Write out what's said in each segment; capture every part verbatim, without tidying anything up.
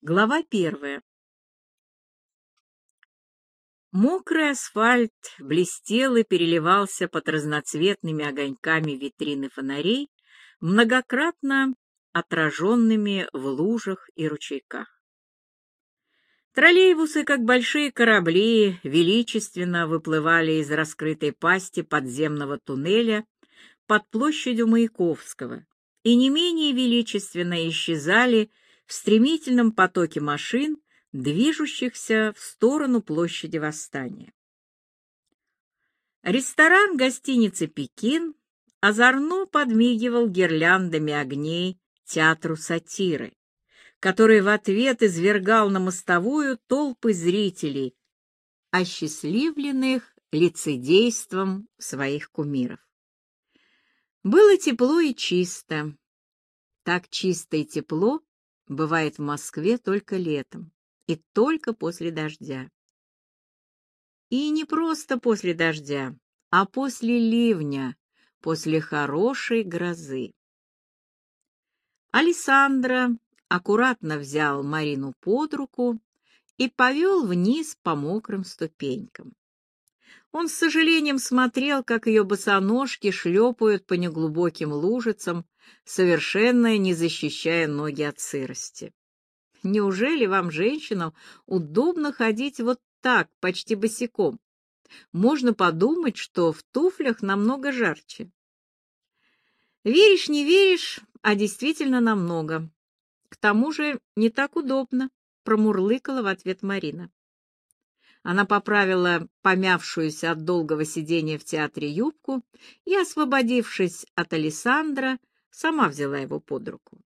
Глава первая. Мокрый асфальт блестел и переливался под разноцветными огоньками витрины фонарей, многократно отраженными в лужах и ручейках. Троллейбусы, как большие корабли, величественно выплывали из раскрытой пасти подземного туннеля под площадью Маяковского и не менее величественно исчезали в стремительном потоке машин, движущихся в сторону площади Восстания. Ресторан гостиницы «Пекин» озорно подмигивал гирляндами огней театру сатиры, который в ответ извергал на мостовую толпы зрителей, осчастливленных лицедейством своих кумиров. Было тепло и чисто. Так чисто и тепло бывает в Москве только летом и только после дождя. И не просто после дождя, а после ливня, после хорошей грозы. Алессандро аккуратно взял Марину под руку и повел вниз по мокрым ступенькам. Он с сожалением смотрел, как ее босоножки шлепают по неглубоким лужицам, совершенно не защищая ноги от сырости. Неужели вам, женщинам, удобно ходить вот так, почти босиком? Можно подумать, что в туфлях намного жарче. Веришь, не веришь, а действительно намного. К тому же не так удобно, промурлыкала в ответ Марина. Она поправила помявшуюся от долгого сидения в театре юбку и, освободившись от Алессандро, сама взяла его под руку.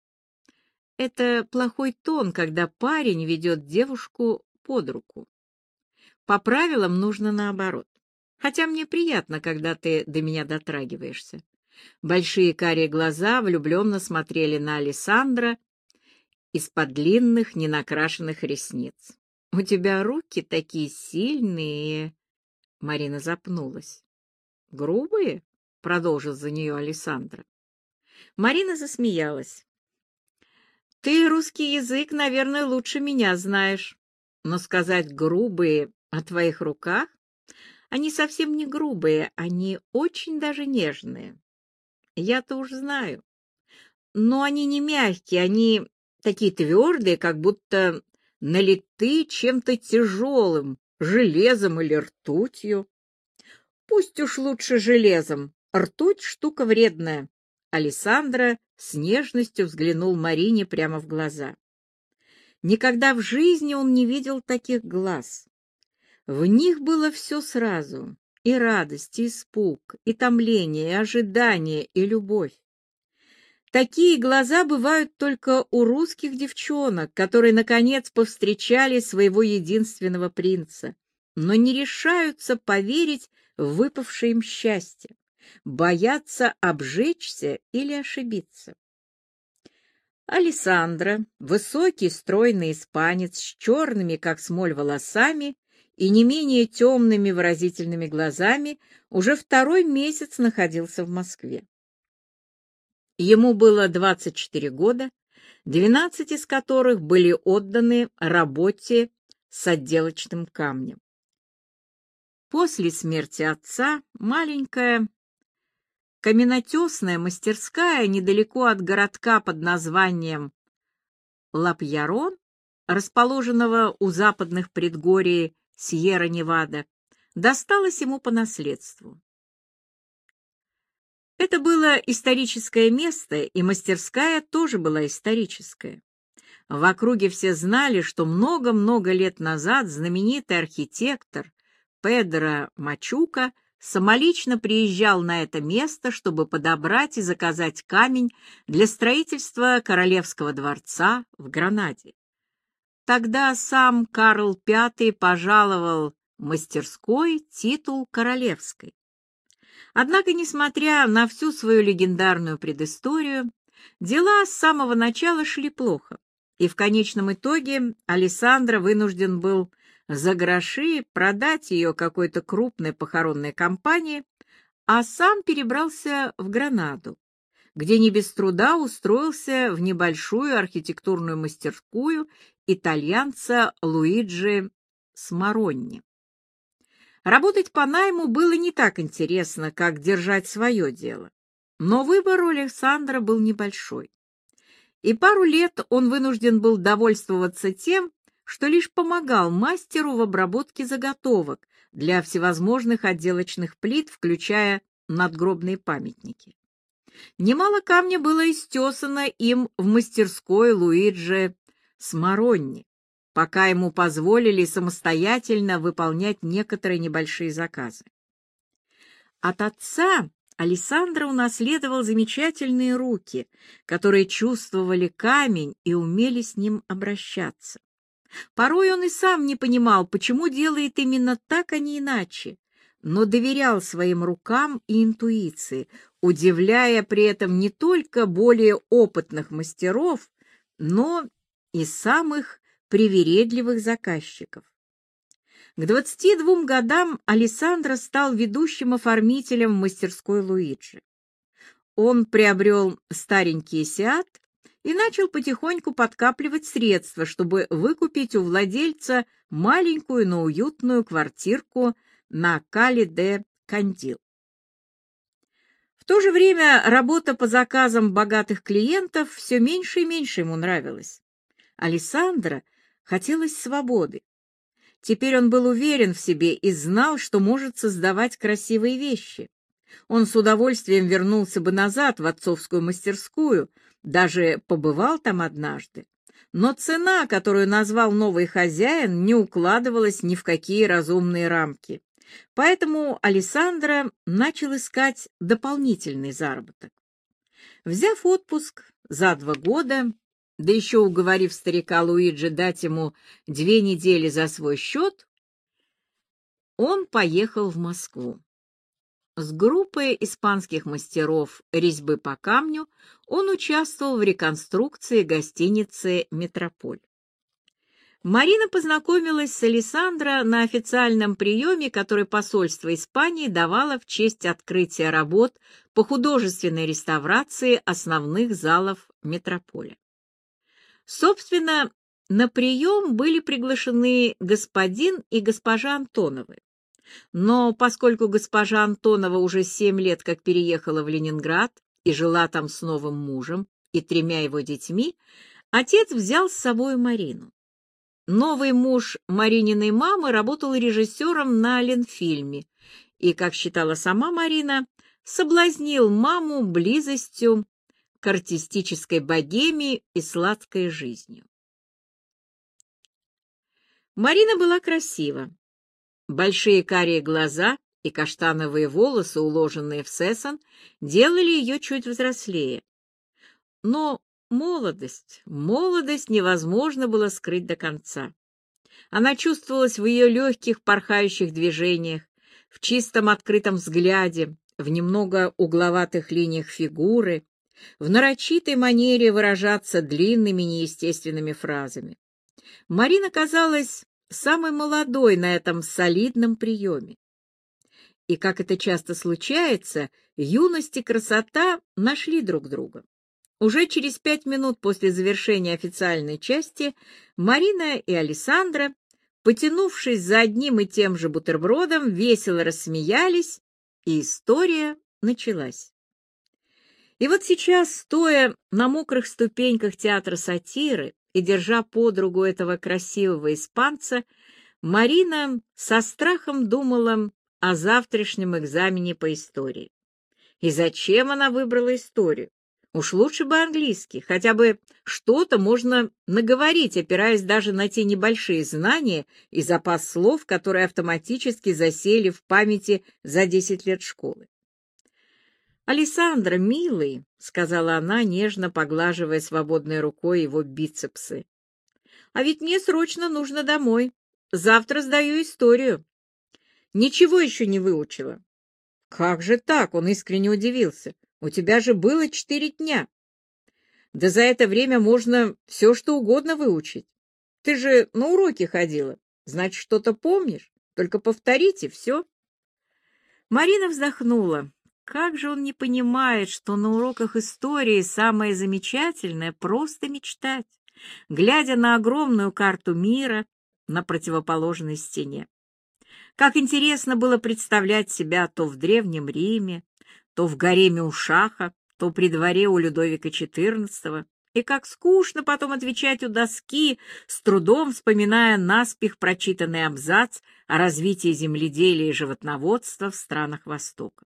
Это плохой тон, когда парень ведет девушку под руку. По правилам нужно наоборот. Хотя мне приятно, когда ты до меня дотрагиваешься. Большие карие глаза влюбленно смотрели на Алессандро из-под длинных, ненакрашенных ресниц. «У тебя руки такие сильные!» Марина запнулась. «Грубые?» — продолжил за нее Алессандро. Марина засмеялась. «Ты русский язык, наверное, лучше меня знаешь. Но сказать грубые о твоих руках? Они совсем не грубые, они очень даже нежные. Я-то уж знаю. Но они не мягкие, они такие твердые, как будто налиты чем-то тяжелым, железом или ртутью. Пусть уж лучше железом, ртуть штука вредная». Алессандро с нежностью взглянул Марине прямо в глаза. Никогда в жизни он не видел таких глаз. В них было все сразу: и радость, и испуг, и томление, и ожидание, и любовь. Такие глаза бывают только у русских девчонок, которые, наконец, повстречали своего единственного принца, но не решаются поверить в выпавшее им счастье, боятся обжечься или ошибиться. Алессандро, высокий, стройный испанец с черными, как смоль, волосами и не менее темными выразительными глазами, уже второй месяц находился в Москве. Ему было двадцать четыре года, двенадцать из которых были отданы работе с отделочным камнем. После смерти отца маленькая каменотесная мастерская недалеко от городка под названием Ла-Пьярон, расположенного у западных предгорий Сьерра-Невада, досталась ему по наследству. Это было историческое место, и мастерская тоже была историческая. В округе все знали, что много-много лет назад знаменитый архитектор Педро Мачука самолично приезжал на это место, чтобы подобрать и заказать камень для строительства Королевского дворца в Гранаде. Тогда сам Карл Пятый пожаловал мастерской титул королевской. Однако, несмотря на всю свою легендарную предысторию, дела с самого начала шли плохо, и в конечном итоге Алессандро вынужден был за гроши продать ее какой-то крупной похоронной компании, а сам перебрался в Гранаду, где не без труда устроился в небольшую архитектурную мастерскую итальянца Луиджи Смаронни. Работать по найму было не так интересно, как держать свое дело, но выбор у Александра был небольшой. И пару лет он вынужден был довольствоваться тем, что лишь помогал мастеру в обработке заготовок для всевозможных отделочных плит, включая надгробные памятники. Немало камня было истесано им в мастерской Луиджи Смаронни, пока ему позволили самостоятельно выполнять некоторые небольшие заказы. От отца Алессандро унаследовал замечательные руки, которые чувствовали камень и умели с ним обращаться. Порой он и сам не понимал, почему делает именно так, а не иначе, но доверял своим рукам и интуиции, удивляя при этом не только более опытных мастеров, но и самых привередливых заказчиков. К двадцати двум годам Алессандро стал ведущим оформителем в мастерской Луиджи. Он приобрел старенький Сиат и начал потихоньку подкапливать средства, чтобы выкупить у владельца маленькую, но уютную квартирку на Кале-де-Кандил. В то же время работа по заказам богатых клиентов все меньше и меньше ему нравилась. Алессандро хотелось свободы. Теперь он был уверен в себе и знал, что может создавать красивые вещи. Он с удовольствием вернулся бы назад в отцовскую мастерскую, даже побывал там однажды. Но цена, которую назвал новый хозяин, не укладывалась ни в какие разумные рамки. Поэтому Алессандро начал искать дополнительный заработок. Взяв отпуск за два года, да еще уговорив старика Луиджи дать ему две недели за свой счет, он поехал в Москву. С группой испанских мастеров резьбы по камню он участвовал в реконструкции гостиницы «Метрополь». Марина познакомилась с Алессандро на официальном приеме, который посольство Испании давало в честь открытия работ по художественной реставрации основных залов «Метрополя». Собственно, на прием были приглашены господин и госпожа Антоновы. Но поскольку госпожа Антонова уже семь лет как переехала в Ленинград и жила там с новым мужем и тремя его детьми, отец взял с собой Марину. Новый муж Марининой мамы работал режиссером на Ленфильме и, как считала сама Марина, соблазнил маму близостью к артистической богеме и сладкой жизнью. Марина была красива. Большие карие глаза и каштановые волосы, уложенные в сесон, делали ее чуть взрослее. Но молодость, молодость невозможно было скрыть до конца. Она чувствовалась в ее легких порхающих движениях, в чистом открытом взгляде, в немного угловатых линиях фигуры, в нарочитой манере выражаться длинными неестественными фразами. Марина казалась самой молодой на этом солидном приеме. И, как это часто случается, юность и красота нашли друг друга. Уже через пять минут после завершения официальной части Марина и Алессандро, потянувшись за одним и тем же бутербродом, весело рассмеялись, и история началась. И вот сейчас, стоя на мокрых ступеньках театра сатиры и держа под руку этого красивого испанца, Марина со страхом думала о завтрашнем экзамене по истории. И зачем она выбрала историю? Уж лучше бы английский, хотя бы что-то можно наговорить, опираясь даже на те небольшие знания и запас слов, которые автоматически засели в памяти за десять лет школы. «Алессандро, милый», — сказала она, нежно поглаживая свободной рукой его бицепсы, — «а ведь мне срочно нужно домой. Завтра сдаю историю. Ничего еще не выучила». «Как же так?» — он искренне удивился. «У тебя же было четыре дня. Да за это время можно все, что угодно выучить. Ты же на уроки ходила, значит, что-то помнишь. Только повторите все». Марина вздохнула. Как же он не понимает, что на уроках истории самое замечательное — просто мечтать, глядя на огромную карту мира на противоположной стене. Как интересно было представлять себя то в Древнем Риме, то в гареме у Шаха, то при дворе у Людовика четырнадцатого, и как скучно потом отвечать у доски, с трудом вспоминая наспех прочитанный абзац о развитии земледелия и животноводства в странах Востока.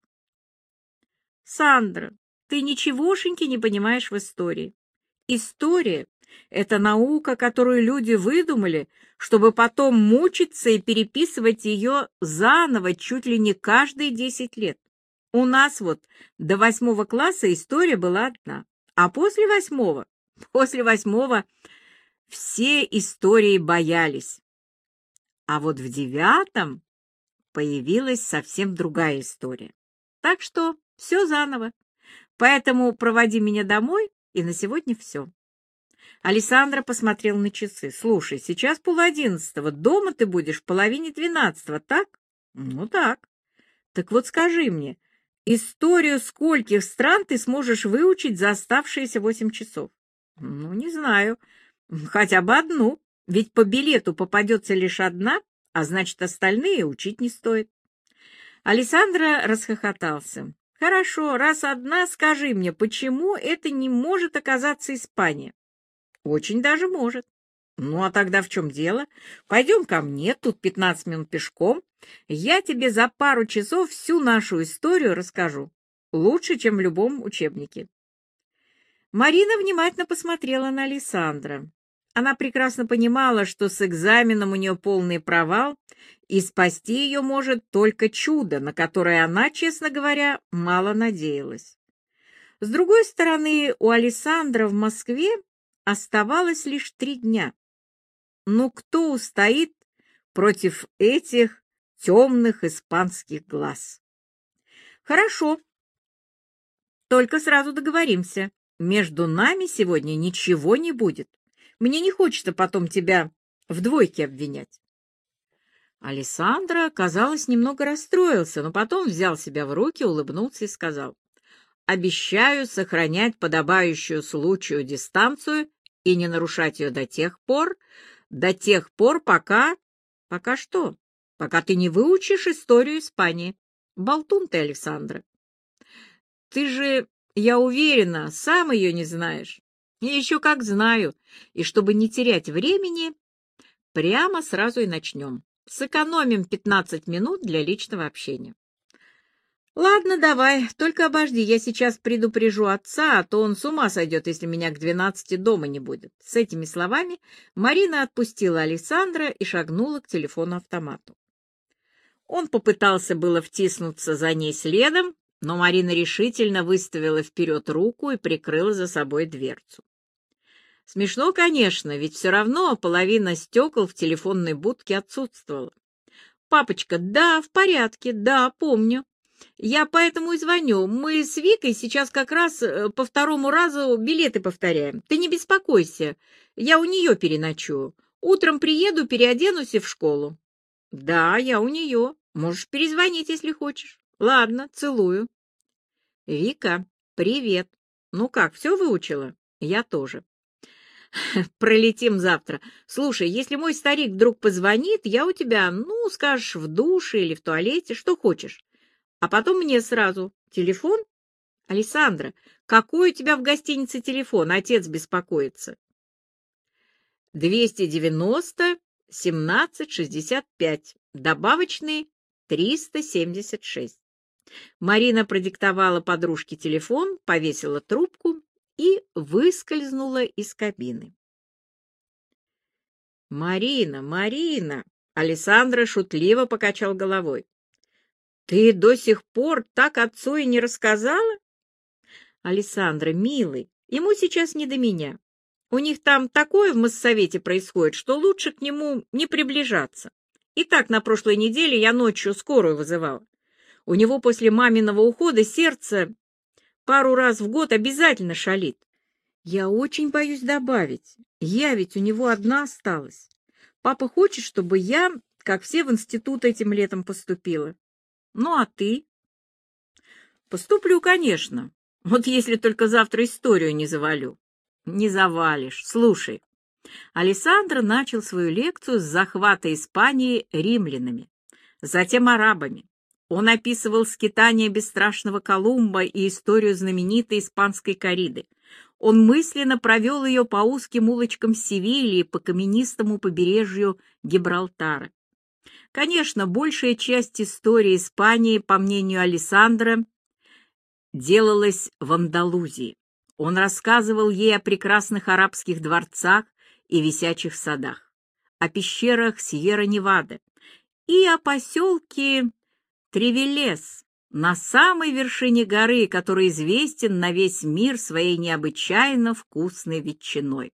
Сандра, ты ничегошеньки не понимаешь в истории. История — это наука, которую люди выдумали, чтобы потом мучиться и переписывать ее заново чуть ли не каждые десять лет. У нас вот до восьмого класса история была одна, а после восьмого, после восьмого все истории боялись. А вот в девятом появилась совсем другая история. Так что все заново. Поэтому проводи меня домой, и на сегодня все. Алессандро посмотрел на часы. Слушай, сейчас полодиннадцатого, дома ты будешь в половине двенадцатого, так? Ну так. Так вот скажи мне, историю скольких стран ты сможешь выучить за оставшиеся восемь часов? Ну, не знаю. Хотя бы одну. Ведь по билету попадется лишь одна, а значит, остальные учить не стоит. Алессандро расхохотался. Хорошо, раз одна, скажи мне, почему это не может оказаться Испания? Очень даже может. Ну, а тогда в чем дело? Пойдем ко мне, тут пятнадцать минут пешком. Я тебе за пару часов всю нашу историю расскажу. Лучше, чем в любом учебнике. Марина внимательно посмотрела на Алессандро. Она прекрасно понимала, что с экзаменом у нее полный провал, и спасти ее может только чудо, на которое она, честно говоря, мало надеялась. С другой стороны, у Алессандро в Москве оставалось лишь три дня. Ну, кто устоит против этих темных испанских глаз? Хорошо, только сразу договоримся. Между нами сегодня ничего не будет. Мне не хочется потом тебя в двойке обвинять. Алессандро, казалось, немного расстроился, но потом взял себя в руки, улыбнулся и сказал: «Обещаю сохранять подобающую случаю дистанцию и не нарушать ее до тех пор, до тех пор, пока... Пока что? Пока ты не выучишь историю Испании. Болтун ты, Алессандро. Ты же, я уверена, сам ее не знаешь. И еще как знаю. И чтобы не терять времени, прямо сразу и начнем. Сэкономим пятнадцать минут для личного общения». «Ладно, давай, только обожди, я сейчас предупрежу отца, а то он с ума сойдет, если меня к двенадцати дома не будет». С этими словами Марина отпустила Алессандро и шагнула к телефону-автомату. Он попытался было втиснуться за ней следом, но Марина решительно выставила вперед руку и прикрыла за собой дверцу. Смешно, конечно, ведь все равно половина стекол в телефонной будке отсутствовала. «Папочка, да, в порядке, да, помню. Я поэтому и звоню. Мы с Викой сейчас как раз по второму разу билеты повторяем. Ты не беспокойся, я у нее переночую. Утром приеду, переоденусь и в школу». «Да, я у нее. Можешь перезвонить, если хочешь. Ладно, целую». «Вика, привет. Ну как, все выучила?» «Я тоже». «Пролетим завтра. Слушай, если мой старик вдруг позвонит, я у тебя, ну, скажешь, в душе или в туалете, что хочешь. А потом мне сразу. Телефон? Алессандро, какой у тебя в гостинице телефон? Отец беспокоится». двести девяносто семнадцать шестьдесят пять. Добавочный триста семьдесят шесть. Марина продиктовала подружке телефон, повесила трубку и выскользнула из кабины. «Марина, Марина!» — Алессандро шутливо покачал головой. «Ты до сих пор так отцу и не рассказала?» «Алессандро, милый, ему сейчас не до меня. У них там такое в Моссовете происходит, что лучше к нему не приближаться. И так на прошлой неделе я ночью скорую вызывала. У него после маминого ухода сердце пару раз в год обязательно шалит. Я очень боюсь добавить. Я ведь у него одна осталась. Папа хочет, чтобы я, как все, в институт этим летом поступила. Ну, а ты?» Поступлю, конечно. Вот если только завтра историю не завалю. Не завалишь. Слушай. Алессандро начал свою лекцию с захвата Испании римлянами, затем арабами. Он описывал скитания бесстрашного Колумба и историю знаменитой испанской корриды. Он мысленно провел ее по узким улочкам Севильи, по каменистому побережью Гибралтара. Конечно, большая часть истории Испании, по мнению Алессандро, делалась в Андалузии. Он рассказывал ей о прекрасных арабских дворцах и висячих садах, о пещерах Сьерра-Невада и о поселке Тревелес на самой вершине горы, который известен на весь мир своей необычайно вкусной ветчиной.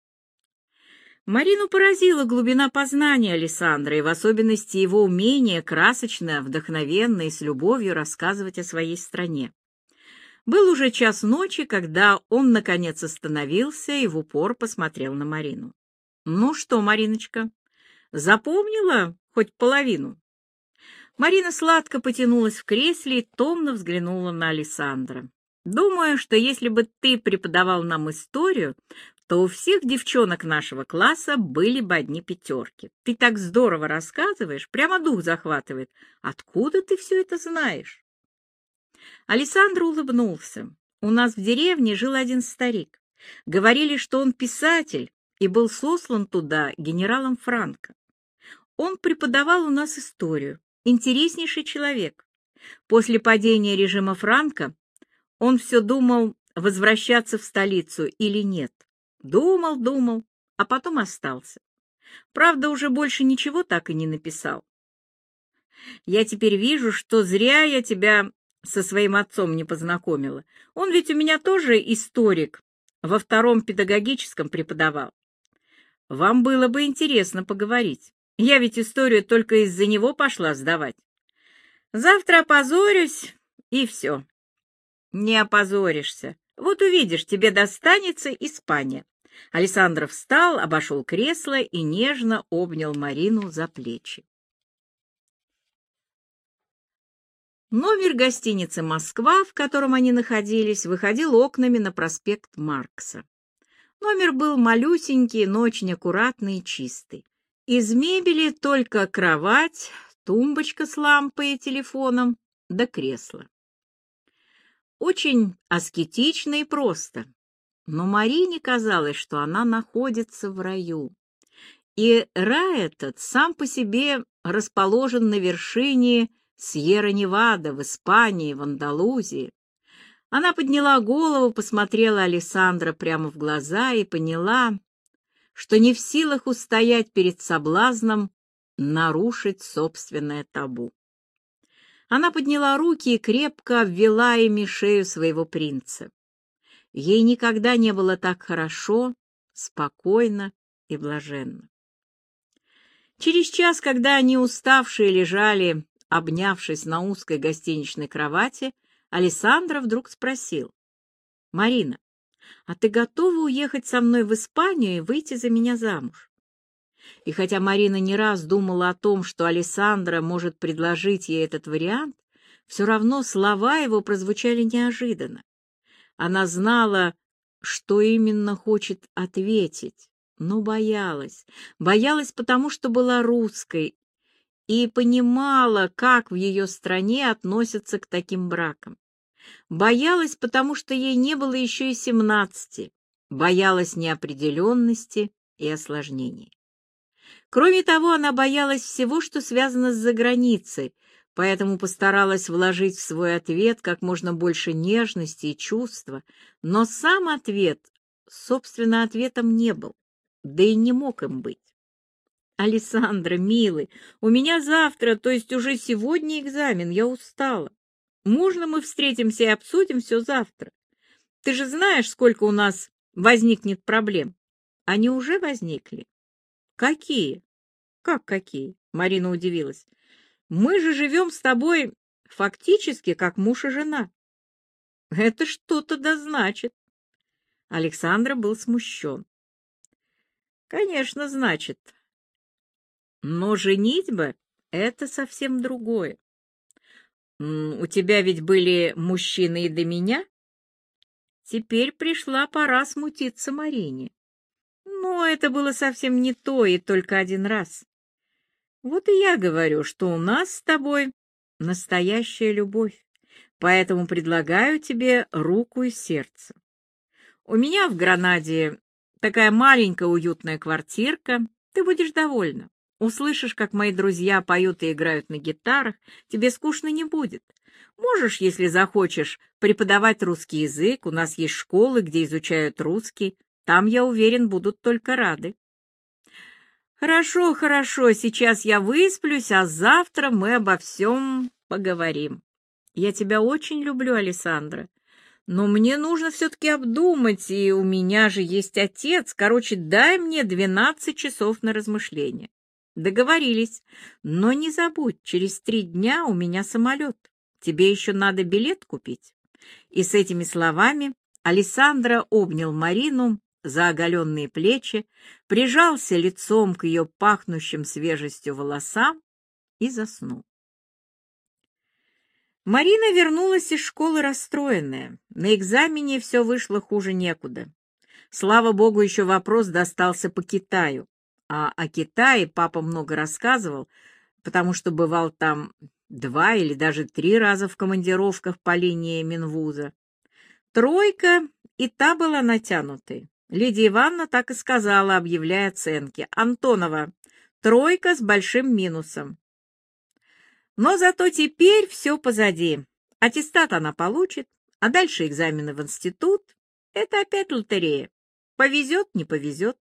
Марину поразила глубина познания Алессандро, и в особенности его умение красочно, вдохновенно и с любовью рассказывать о своей стране. Был уже час ночи, когда он, наконец, остановился и в упор посмотрел на Марину. «Ну что, Мариночка, запомнила хоть половину?» Марина сладко потянулась в кресле и томно взглянула на Алессандро. «Думаю, что если бы ты преподавал нам историю, то у всех девчонок нашего класса были бы одни пятерки. Ты так здорово рассказываешь, прямо дух захватывает. Откуда ты все это знаешь?» Алессандро улыбнулся. «У нас в деревне жил один старик. Говорили, что он писатель и был сослан туда генералом Франко. Он преподавал у нас историю. Интереснейший человек. После падения режима Франко он все думал, возвращаться в столицу или нет. Думал, думал, а потом остался. Правда, уже больше ничего так и не написал. Я теперь вижу, что зря я тебя со своим отцом не познакомила. Он ведь у меня тоже историк, во втором педагогическом преподавал. Вам было бы интересно поговорить. Я ведь историю только из-за него пошла сдавать. Завтра опозорюсь, и все». «Не опозоришься. Вот увидишь, тебе достанется Испания». Алессандро встал, обошел кресло и нежно обнял Марину за плечи. Номер гостиницы «Москва», в котором они находились, выходил окнами на проспект Маркса. Номер был малюсенький, но очень аккуратный и чистый. Из мебели только кровать, тумбочка с лампой и телефоном, да кресло. Очень аскетично и просто, но Марине казалось, что она находится в раю. И рай этот сам по себе расположен на вершине Сьерра-Невада в Испании, в Андалузии. Она подняла голову, посмотрела Алессандро прямо в глаза и поняла, что не в силах устоять перед соблазном нарушить собственное табу. Она подняла руки и крепко обвела ими шею своего принца. Ей никогда не было так хорошо, спокойно и блаженно. Через час, когда они уставшие лежали, обнявшись на узкой гостиничной кровати, Алессандро вдруг спросил: «Марина, а ты готова уехать со мной в Испанию и выйти за меня замуж?» И хотя Марина не раз думала о том, что Алессандро может предложить ей этот вариант, все равно слова его прозвучали неожиданно. Она знала, что именно хочет ответить, но боялась. Боялась, потому что была русской и понимала, как в ее стране относятся к таким бракам. Боялась, потому что ей не было еще и семнадцати. Боялась неопределенности и осложнений. Кроме того, она боялась всего, что связано с заграницей, поэтому постаралась вложить в свой ответ как можно больше нежности и чувства, но сам ответ, собственно, ответом не был, да и не мог им быть. «Алессандро, милый, у меня завтра, то есть уже сегодня экзамен, я устала. Можно мы встретимся и обсудим все завтра? Ты же знаешь, сколько у нас возникнет проблем. Они уже возникли». «Какие?» «Как какие?» — Марина удивилась. «Мы же живем с тобой фактически как муж и жена». «Это что-то да значит». Александр был смущен. «Конечно, значит. Но женитьба — это совсем другое. М, у тебя ведь были мужчины и до меня? Теперь пришла пора смутиться Марине. Но это было совсем не то и только один раз. Вот и я говорю, что у нас с тобой настоящая любовь, поэтому предлагаю тебе руку и сердце. У меня в Гранаде такая маленькая уютная квартирка, ты будешь довольна. Услышишь, как мои друзья поют и играют на гитарах, тебе скучно не будет. Можешь, если захочешь, преподавать русский язык, у нас есть школы, где изучают русский, там, я уверен, будут только рады. Хорошо, хорошо, сейчас я высплюсь, а завтра мы обо всем поговорим. Я тебя очень люблю, Александра, но мне нужно все-таки обдумать, и у меня же есть отец. Короче, дай мне двенадцать часов на размышление. Договорились, но не забудь, через три дня у меня самолет. Тебе еще надо билет купить. И с этими словами Александра обнял Марину за оголенные плечи, прижался лицом к ее пахнущим свежестью волосам и заснул. Марина вернулась из школы расстроенная. На экзамене все вышло хуже некуда. Слава богу, еще вопрос достался по Китаю. А о Китае папа много рассказывал, потому что бывал там два или даже три раза в командировках по линии Минвуза. Тройка и та была натянутой. Лидия Ивановна так и сказала, объявляя оценки. «Антонова, тройка с большим минусом». Но зато теперь все позади. Аттестат она получит, а дальше экзамены в институт. Это опять лотерея. Повезет, не повезет.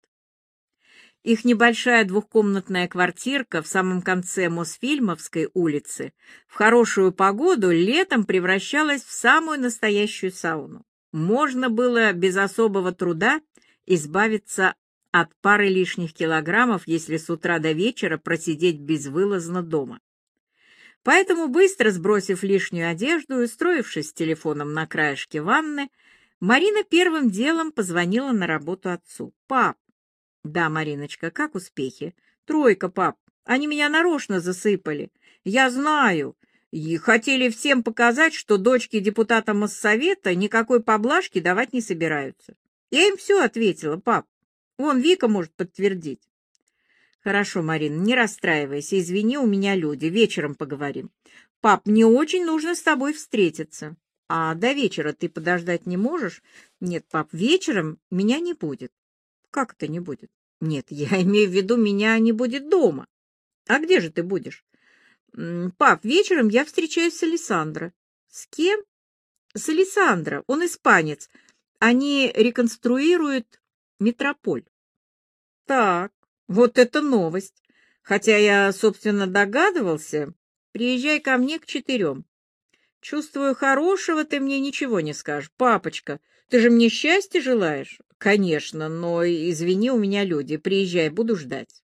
Их небольшая двухкомнатная квартирка в самом конце Мосфильмовской улицы в хорошую погоду летом превращалась в самую настоящую сауну. Можно было без особого труда избавиться от пары лишних килограммов, если с утра до вечера просидеть безвылазно дома. Поэтому, быстро сбросив лишнюю одежду и устроившись с телефоном на краешке ванны, Марина первым делом позвонила на работу отцу. «Пап!» «Да, Мариночка, как успехи?» «Тройка, пап. Они меня нарочно засыпали. Я знаю. И хотели всем показать, что дочки депутата Моссовета никакой поблажки давать не собираются. Я им все ответила, пап. Вон Вика может подтвердить». «Хорошо, Марин, не расстраивайся, извини, у меня люди, вечером поговорим. Пап, мне очень нужно с тобой встретиться». «А до вечера ты подождать не можешь?» «Нет, пап, вечером меня не будет». «Как это не будет?» «Нет, я имею в виду, меня не будет дома». «А где же ты будешь?» «Пап, вечером я встречаюсь с Александро». «С кем?» «С Александро, он испанец. Они реконструируют метрополь». «Так, вот это новость. Хотя я, собственно, догадывался. Приезжай ко мне к четырем. Чувствую, хорошего ты мне ничего не скажешь. Папочка, ты же мне счастья желаешь?» «Конечно, но, извини, у меня люди. Приезжай, буду ждать».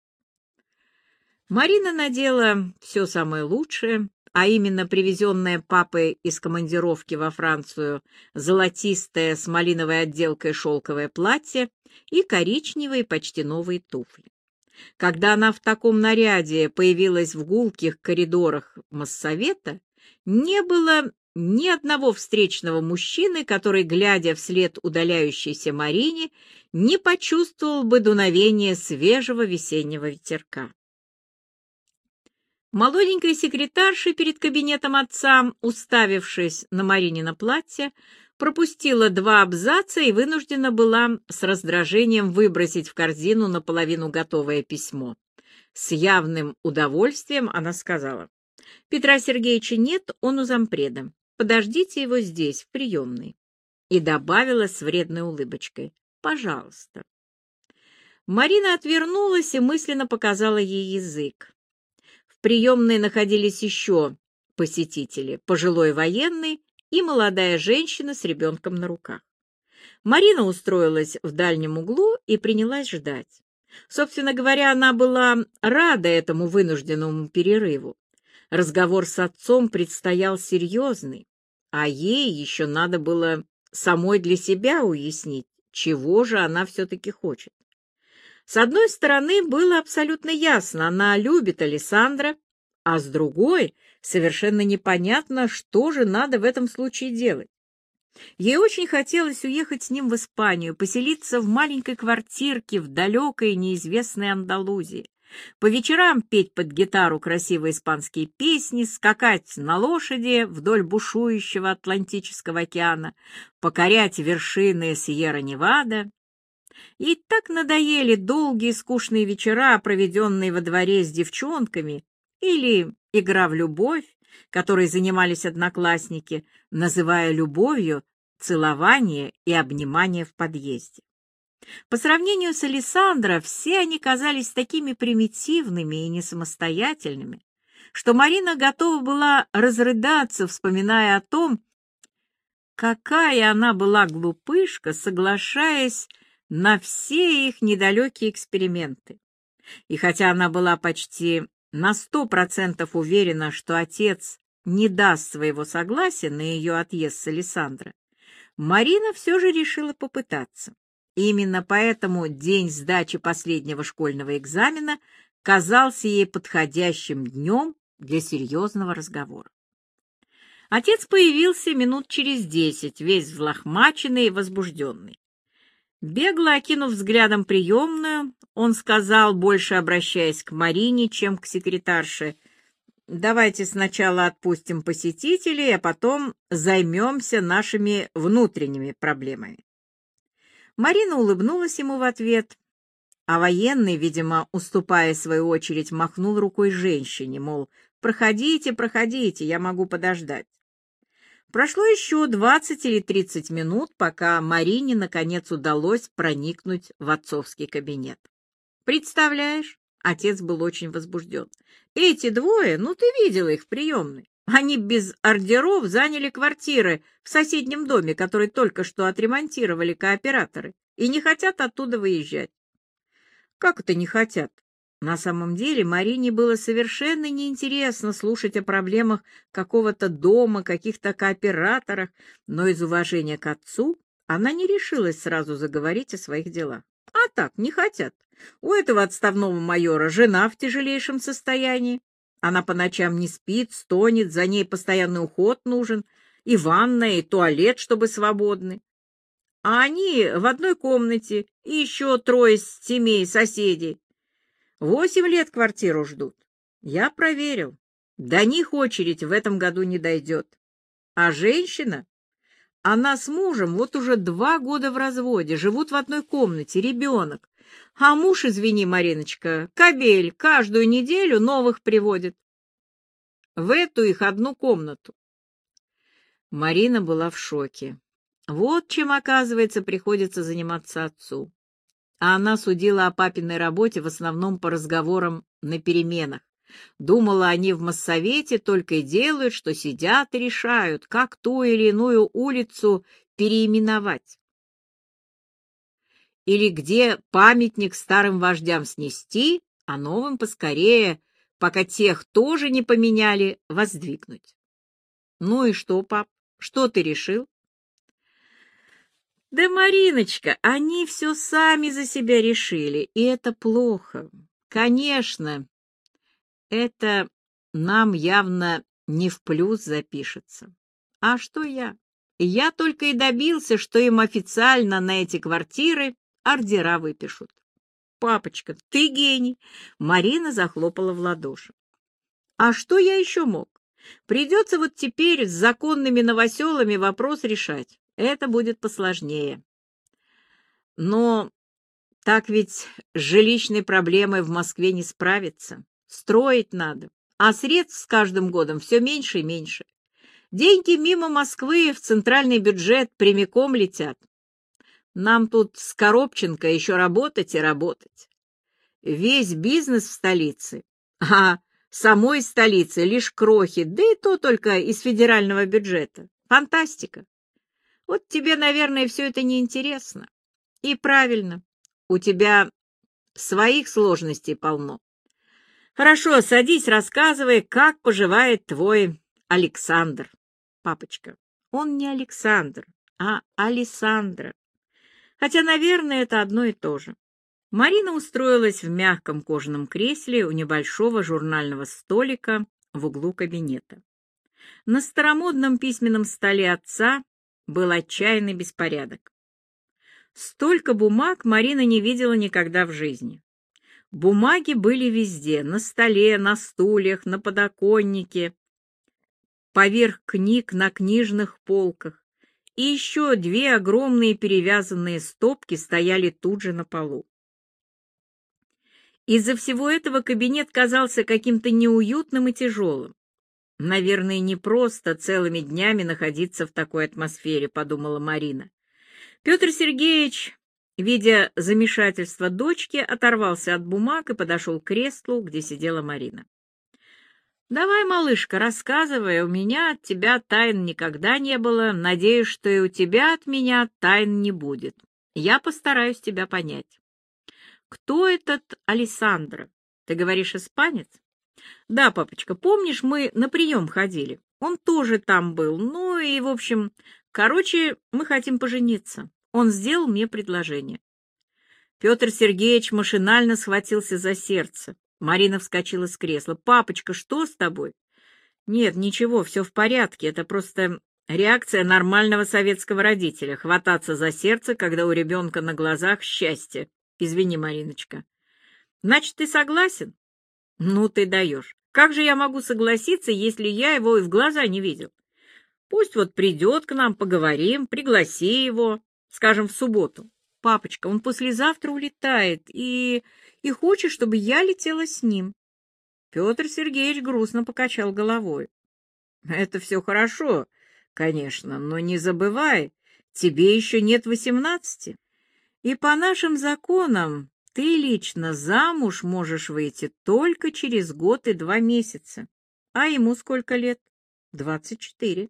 Марина надела все самое лучшее, а именно привезенное папой из командировки во Францию золотистое с малиновой отделкой шелковое платье и коричневые почти новые туфли. Когда она в таком наряде появилась в гулких коридорах Моссовета, не было ни одного встречного мужчины, который, глядя вслед удаляющейся Марине, не почувствовал бы дуновение свежего весеннего ветерка. Молоденькая секретарша перед кабинетом отца, уставившись на Маринино платье, пропустила два абзаца и вынуждена была с раздражением выбросить в корзину наполовину готовое письмо. С явным удовольствием она сказала: «Петра Сергеевича нет, он у зампреда. Подождите его здесь, в приемной». И добавила с вредной улыбочкой: «Пожалуйста». Марина отвернулась и мысленно показала ей язык. В приемной находились еще посетители: пожилой военный и молодая женщина с ребенком на руках. Марина устроилась в дальнем углу и принялась ждать. Собственно говоря, она была рада этому вынужденному перерыву. Разговор с отцом предстоял серьезный, а ей еще надо было самой для себя уяснить, чего же она все-таки хочет. С одной стороны, было абсолютно ясно: она любит Александра, а с другой совершенно непонятно, что же надо в этом случае делать. Ей очень хотелось уехать с ним в Испанию, поселиться в маленькой квартирке в далекой неизвестной Андалузии, по вечерам петь под гитару красивые испанские песни, скакать на лошади вдоль бушующего Атлантического океана, покорять вершины Сьерра-Невада. Ей так надоели долгие скучные вечера, проведенные во дворе с девчонками, или игра в любовь, которой занимались одноклассники, называя любовью целование и обнимание в подъезде. По сравнению с Алессандро, все они казались такими примитивными и несамостоятельными, что Марина готова была разрыдаться, вспоминая о том, какая она была глупышка, соглашаясь на все их недалекие эксперименты. И хотя она была почти на сто процентов уверена, что отец не даст своего согласия на ее отъезд с Алессандро, Марина все же решила попытаться. Именно поэтому день сдачи последнего школьного экзамена казался ей подходящим днем для серьезного разговора. Отец появился минут через десять, весь взлохмаченный и возбужденный. Бегло окинув взглядом приемную, он сказал, больше обращаясь к Марине, чем к секретарше: «Давайте сначала отпустим посетителей, а потом займемся нашими внутренними проблемами». Марина улыбнулась ему в ответ, а военный, видимо, уступая свою очередь, махнул рукой женщине, мол, «Проходите, проходите, я могу подождать». Прошло еще двадцать или тридцать минут, пока Марине, наконец, удалось проникнуть в отцовский кабинет. «Представляешь?» — отец был очень возбужден. «Эти двое, ну ты видела их в приемной. Они без ордеров заняли квартиры в соседнем доме, который только что отремонтировали кооператоры, и не хотят оттуда выезжать». «Как это не хотят?» На самом деле Марине было совершенно неинтересно слушать о проблемах какого-то дома, каких-то кооператорах, но из уважения к отцу она не решилась сразу заговорить о своих делах. А так, не хотят. У этого отставного майора жена в тяжелейшем состоянии. Она по ночам не спит, стонет, за ней постоянный уход нужен, и ванная, и туалет, чтобы свободны. А они в одной комнате, и еще трое семей соседей. Восемь лет квартиру ждут. Я проверил. До них очередь в этом году не дойдет. А женщина? Она с мужем вот уже два года в разводе, живут в одной комнате, ребенок. А муж, извини, Мариночка, кобель, каждую неделю новых приводит. В эту их одну комнату. Марина была в шоке. Вот чем, оказывается, приходится заниматься отцу. А она судила о папиной работе в основном по разговорам на переменах. Думала, они в моссовете только и делают, что сидят и решают, как ту или иную улицу переименовать. Или где памятник старым вождям снести, а новым поскорее, пока тех тоже не поменяли, воздвигнуть. Ну и что, пап, что ты решил? Да, Мариночка, они все сами за себя решили, и это плохо. Конечно, это нам явно не в плюс запишется. А что я? Я только и добился, что им официально на эти квартиры ордера выпишут. Папочка, ты гений! Марина захлопала в ладоши. А что я еще мог? Придется вот теперь с законными новоселами вопрос решать. Это будет посложнее. Но так ведь с жилищной проблемой в Москве не справиться. Строить надо, а средств с каждым годом все меньше и меньше. Деньги мимо Москвы в центральный бюджет прямиком летят. Нам тут с Коробченко еще работать и работать. Весь бизнес в столице, а самой столицы лишь крохи, да и то только из федерального бюджета. Фантастика. Вот тебе, наверное, все это неинтересно. И правильно, у тебя своих сложностей полно. Хорошо, садись, рассказывай, как поживает твой Александр. Папочка, он не Александр, а Алессандро. Хотя, наверное, это одно и то же. Марина устроилась в мягком кожаном кресле у небольшого журнального столика в углу кабинета. На старомодном письменном столе отца был отчаянный беспорядок. Столько бумаг Марина не видела никогда в жизни. Бумаги были везде: на столе, на стульях, на подоконнике, поверх книг на книжных полках. И еще две огромные перевязанные стопки стояли тут же на полу. Из-за всего этого кабинет казался каким-то неуютным и тяжелым. «Наверное, не просто целыми днями находиться в такой атмосфере», — подумала Марина. Петр Сергеевич, видя замешательство дочки, оторвался от бумаг и подошел к креслу, где сидела Марина. «Давай, малышка, рассказывай, у меня от тебя тайн никогда не было, надеюсь, что и у тебя от меня тайн не будет. Я постараюсь тебя понять. Кто этот Алессандро? Ты говоришь, испанец?» «Да, папочка, помнишь, мы на прием ходили? Он тоже там был, ну и, в общем, короче, мы хотим пожениться. Он сделал мне предложение». Петр Сергеевич машинально схватился за сердце. Марина вскочила с кресла. «Папочка, что с тобой?» «Нет, ничего, все в порядке. Это просто реакция нормального советского родителя — хвататься за сердце, когда у ребенка на глазах счастье. Извини, Мариночка». «Значит, ты согласен?» «Ну ты даешь. Как же я могу согласиться, если я его и в глаза не видел? Пусть вот придет к нам, поговорим, пригласи его, скажем, в субботу. Папочка, он послезавтра улетает и... и хочет, чтобы я летела с ним». Петр Сергеевич грустно покачал головой. «Это все хорошо, конечно, но не забывай, тебе еще нет восемнадцати. И по нашим законам ты лично замуж можешь выйти только через год и два месяца. А ему сколько лет? Двадцать четыре.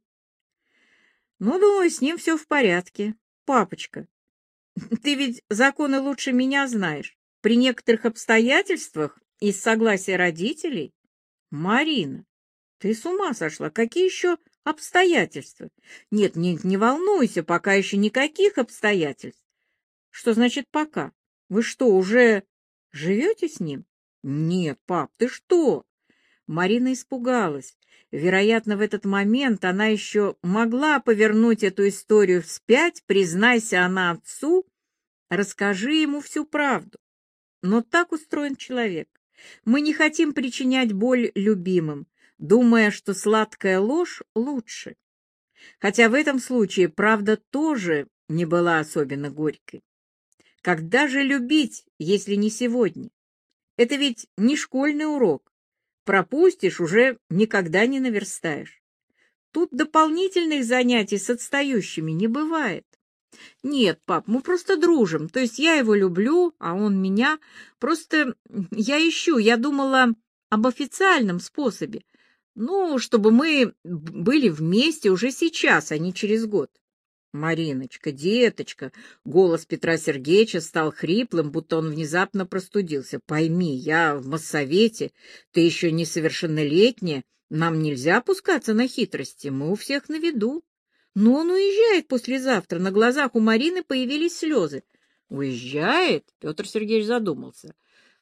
Ну, думаю, с ним все в порядке. Папочка, ты ведь законы лучше меня знаешь. При некоторых обстоятельствах из согласия родителей... Марина, ты с ума сошла? Какие еще обстоятельства? Нет, не, не волнуйся, пока еще никаких обстоятельств. Что значит «пока»? Вы что, уже живете с ним? Нет, пап, ты что? Марина испугалась. Вероятно, в этот момент она еще могла повернуть эту историю вспять, признайся она отцу, расскажи ему всю правду. Но так устроен человек. Мы не хотим причинять боль любимым, думая, что сладкая ложь лучше. Хотя в этом случае правда тоже не была особенно горькой. Когда же любить, если не сегодня? Это ведь не школьный урок. Пропустишь, уже никогда не наверстаешь. Тут дополнительных занятий с отстающими не бывает. Нет, пап, мы просто дружим. То есть я его люблю, а он меня. Просто я ищу, я думала об официальном способе. Ну, чтобы мы были вместе уже сейчас, а не через год. Мариночка, деточка, голос Петра Сергеевича стал хриплым, будто он внезапно простудился. Пойми, я в моссовете, ты еще несовершеннолетняя, нам нельзя опускаться на хитрости, мы у всех на виду. Но он уезжает послезавтра, на глазах у Марины появились слезы. Уезжает? Петр Сергеевич задумался.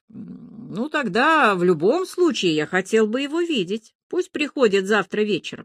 Ну, тогда в любом случае я хотел бы его видеть. Пусть приходит завтра вечером.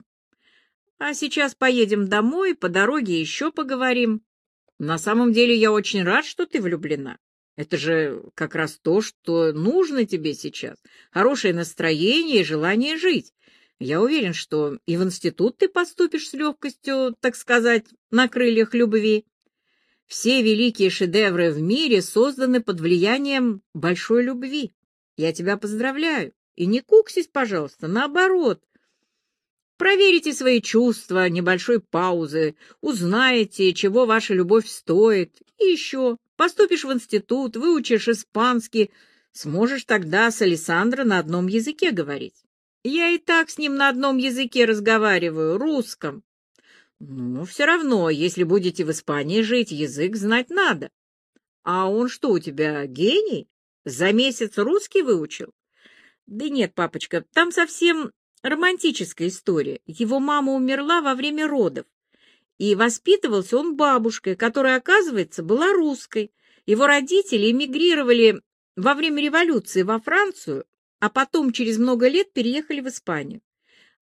А сейчас поедем домой, по дороге еще поговорим. На самом деле я очень рад, что ты влюблена. Это же как раз то, что нужно тебе сейчас. Хорошее настроение и желание жить. Я уверен, что и в институт ты поступишь с легкостью, так сказать, на крыльях любви. Все великие шедевры в мире созданы под влиянием большой любви. Я тебя поздравляю. И не куксись, пожалуйста, наоборот. Проверите свои чувства небольшой паузы, узнаете, чего ваша любовь стоит. И еще, поступишь в институт, выучишь испанский, сможешь тогда с Алессандро на одном языке говорить. Я и так с ним на одном языке разговариваю, русском. Ну, все равно, если будете в Испании жить, язык знать надо. А он что, у тебя гений? За месяц русский выучил? Да нет, папочка, там совсем романтическая история. Его мама умерла во время родов, и воспитывался он бабушкой, которая, оказывается, была русской. Его родители эмигрировали во время революции во Францию, а потом через много лет переехали в Испанию.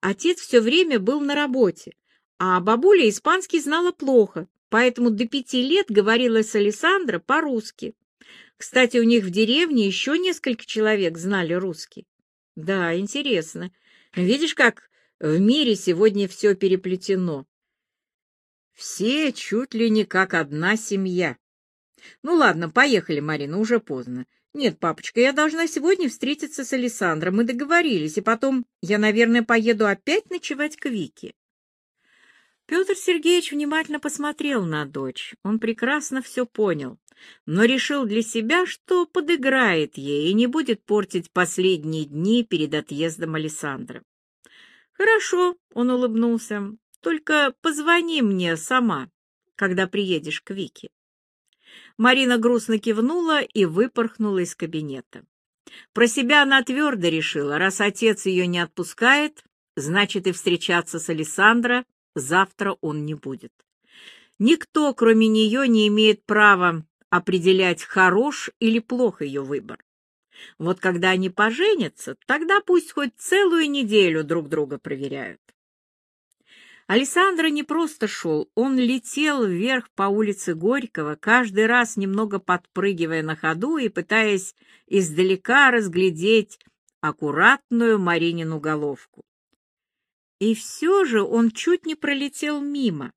Отец все время был на работе, а бабуля испанский знала плохо, поэтому до пяти лет говорила с Алессандро по-русски. Кстати, у них в деревне еще несколько человек знали русский. Да, интересно. Видишь, как в мире сегодня все переплетено. Все чуть ли не как одна семья. Ну ладно, поехали, Марина, уже поздно. Нет, папочка, я должна сегодня встретиться с Алессандро. Мы договорились, и потом я, наверное, поеду опять ночевать к Вике. Петр Сергеевич внимательно посмотрел на дочь. Он прекрасно все понял, но решил для себя, что подыграет ей и не будет портить последние дни перед отъездом Алессандро. «Хорошо», — он улыбнулся, — «только позвони мне сама, когда приедешь к Вике». Марина грустно кивнула и выпорхнула из кабинета. Про себя она твердо решила, раз отец ее не отпускает, значит и встречаться с Алессандро завтра он не будет. Никто, кроме нее, не имеет права определять, хорош или плох ее выбор. Вот когда они поженятся, тогда пусть хоть целую неделю друг друга проверяют. Алессандро не просто шел, он летел вверх по улице Горького, каждый раз немного подпрыгивая на ходу и пытаясь издалека разглядеть аккуратную Маринину головку. И все же он чуть не пролетел мимо.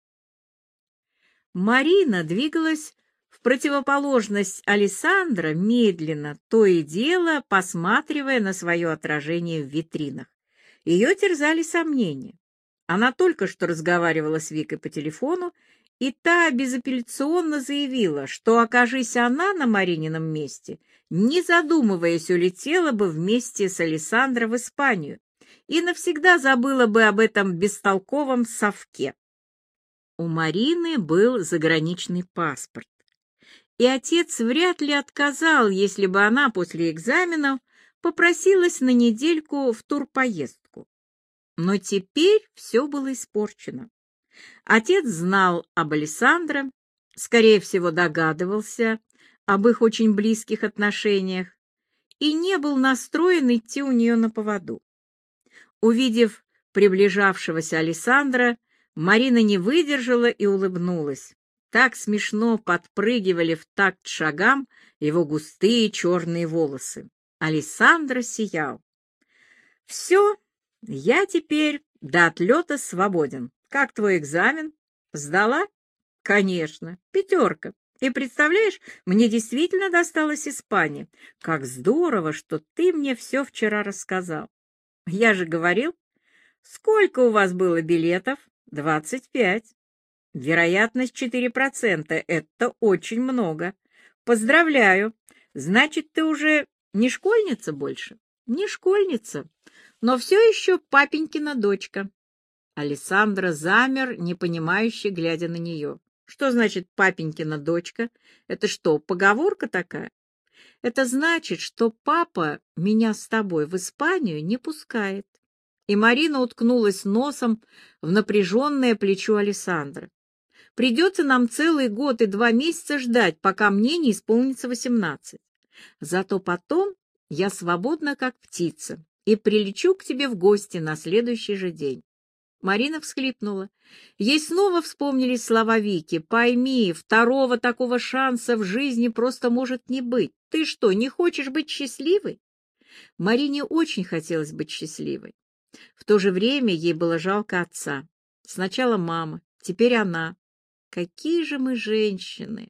Марина двигалась в противоположность Алессандро медленно, то и дело посматривая на свое отражение в витринах. Ее терзали сомнения. Она только что разговаривала с Викой по телефону, и та безапелляционно заявила, что, окажись она на Маринином месте, не задумываясь, улетела бы вместе с Алессандро в Испанию и навсегда забыла бы об этом бестолковом совке. У Марины был заграничный паспорт, и отец вряд ли отказал, если бы она после экзаменов попросилась на недельку в турпоездку. Но теперь все было испорчено. Отец знал об Алессандро, скорее всего, догадывался об их очень близких отношениях и не был настроен идти у нее на поводу. Увидев приближавшегося Алессандро, Марина не выдержала и улыбнулась. Так смешно подпрыгивали в такт шагам его густые черные волосы. Алессандро сиял. «Все, я теперь до отлета свободен. Как твой экзамен? Сдала?» «Конечно, пятерка. И представляешь, мне действительно досталась Испания. Как здорово, что ты мне все вчера рассказал. Я же говорил. Сколько у вас было билетов? Двадцать пять. Вероятность четыре процента. Это очень много. Поздравляю. Значит, ты уже не школьница больше?» «Не школьница, но все еще папенькина дочка». Алессандро замер, непонимающе глядя на нее. «Что значит папенькина дочка? Это что, поговорка такая?» «Это значит, что папа меня с тобой в Испанию не пускает». И Марина уткнулась носом в напряженное плечо Алессандро. «Придется нам целый год и два месяца ждать, пока мне не исполнится восемнадцать. Зато потом я свободна, как птица, и прилечу к тебе в гости на следующий же день». Марина всхлипнула. Ей снова вспомнились слова Вики. «Пойми, второго такого шанса в жизни просто может не быть. Ты что, не хочешь быть счастливой?» Марине очень хотелось быть счастливой. В то же время ей было жалко отца. Сначала мама, теперь она. Какие же мы женщины!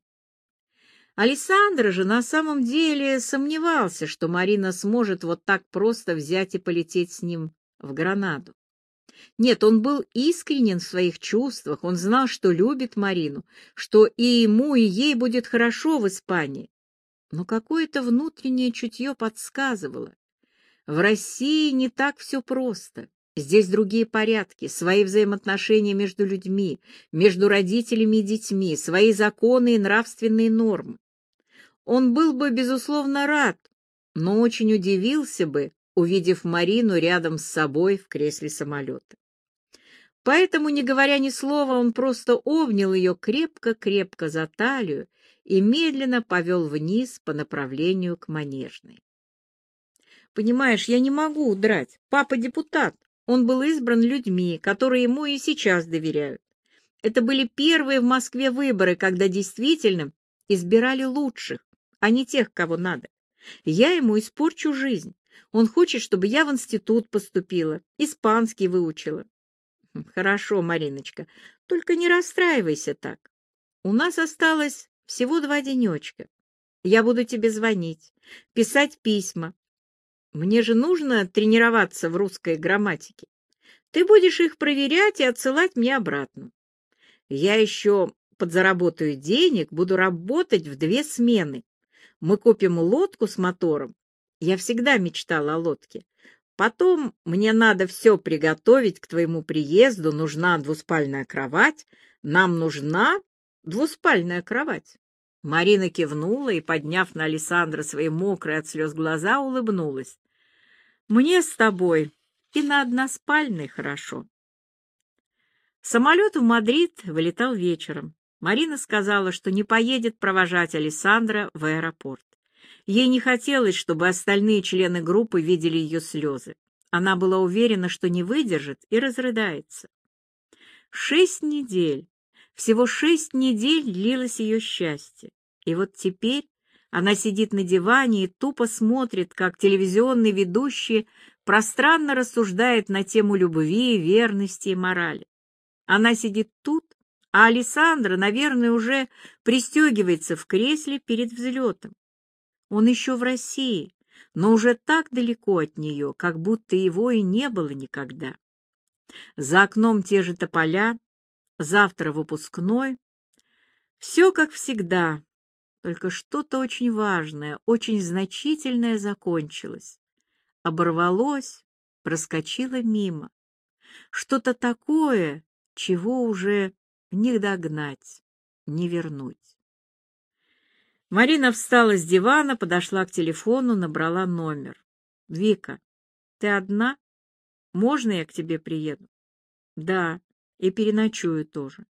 Алессандро же на самом деле сомневался, что Марина сможет вот так просто взять и полететь с ним в Гранаду. Нет, он был искренен в своих чувствах, он знал, что любит Марину, что и ему, и ей будет хорошо в Испании. Но какое-то внутреннее чутье подсказывало. В России не так все просто. Здесь другие порядки, свои взаимоотношения между людьми, между родителями и детьми, свои законы и нравственные нормы. Он был бы, безусловно, рад, но очень удивился бы, увидев Марину рядом с собой в кресле самолета. Поэтому, не говоря ни слова, он просто обнял ее крепко-крепко за талию и медленно повел вниз по направлению к Манежной. «Понимаешь, я не могу удрать. Папа депутат. Он был избран людьми, которые ему и сейчас доверяют. Это были первые в Москве выборы, когда действительно избирали лучших, а не тех, кого надо. Я ему испорчу жизнь. Он хочет, чтобы я в институт поступила, испанский выучила. Хорошо, Мариночка, только не расстраивайся так. У нас осталось всего два денечка. Я буду тебе звонить, писать письма. Мне же нужно тренироваться в русской грамматике. Ты будешь их проверять и отсылать мне обратно. Я еще подзаработаю денег, буду работать в две смены. Мы купим лодку с мотором. Я всегда мечтала о лодке. Потом мне надо все приготовить к твоему приезду. Нужна двуспальная кровать. Нам нужна двуспальная кровать. Марина кивнула и, подняв на Александра свои мокрые от слез глаза, улыбнулась. Мне с тобой и на односпальной хорошо. Самолет в Мадрид вылетал вечером. Марина сказала, что не поедет провожать Александра в аэропорт. Ей не хотелось, чтобы остальные члены группы видели ее слезы. Она была уверена, что не выдержит и разрыдается. Шесть недель, всего шесть недель длилось ее счастье. И вот теперь она сидит на диване и тупо смотрит, как телевизионный ведущий пространно рассуждает на тему любви, верности и морали. Она сидит тут, а Александра, наверное, уже пристегивается в кресле перед взлетом. Он еще в России, но уже так далеко от нее, как будто его и не было никогда. За окном те же тополя, завтра выпускной. Все как всегда, только что-то очень важное, очень значительное закончилось. Оборвалось, проскочило мимо. Что-то такое, чего уже не догнать, не вернуть. Марина встала с дивана, подошла к телефону, набрала номер. «Вика, ты одна? Можно я к тебе приеду?» «Да, и переночую тоже».